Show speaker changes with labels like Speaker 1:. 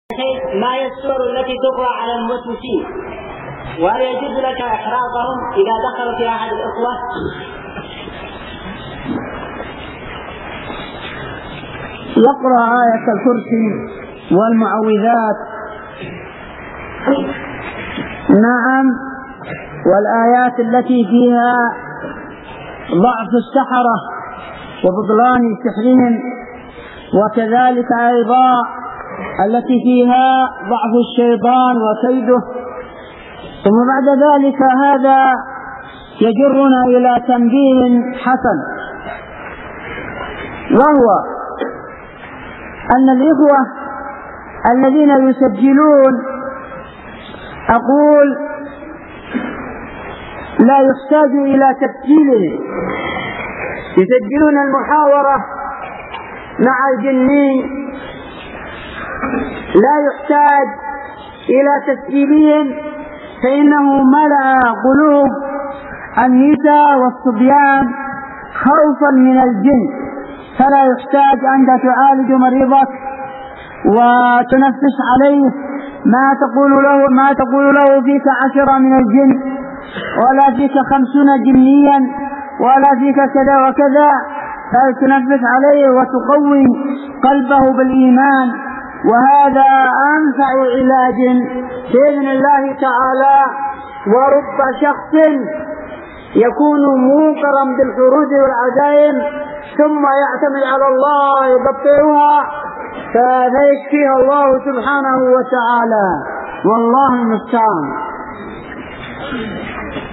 Speaker 1: ما هي السور التي تقرأ على الموسوسين؟ وهل يجوز لك إحراقهم إذا دخل في أحد الإخوة؟
Speaker 2: يقرأ آية الكرسي والمعوذات، نعم، والآيات التي فيها ضعف السحرة وبطلان سحرهم، وكذلك أيضا التي فيها ضعف الشيطان وكيده. ثم بعد ذلك هذا يجرنا إلى تنبيه حسن، وهو أن الإخوة الذين يسجلون، أقول لا يحتاج إلى تسجيله، يسجلون المحاورة مع الجنين، لا يحتاج إلى تسجيلهم، فإنه ملأ قلوب النساء والصبيان خوفا من الجن، فلا يحتاج أنت تعالج مريضك وتنفس عليه ما تقول له فيك 10 من الجن، ولا فيك 50 جنيا، ولا فيك كذا وكذا، بل تنفس عليه وتقوي قلبه بالإيمان. وهذا أنفع علاج بإذن الله تعالى. ورب شخص يكون موقرا بالحروج والعزائم ثم يعتمد على الله يبطئها، فيشفيها الله سبحانه وتعالى، والله المستعان.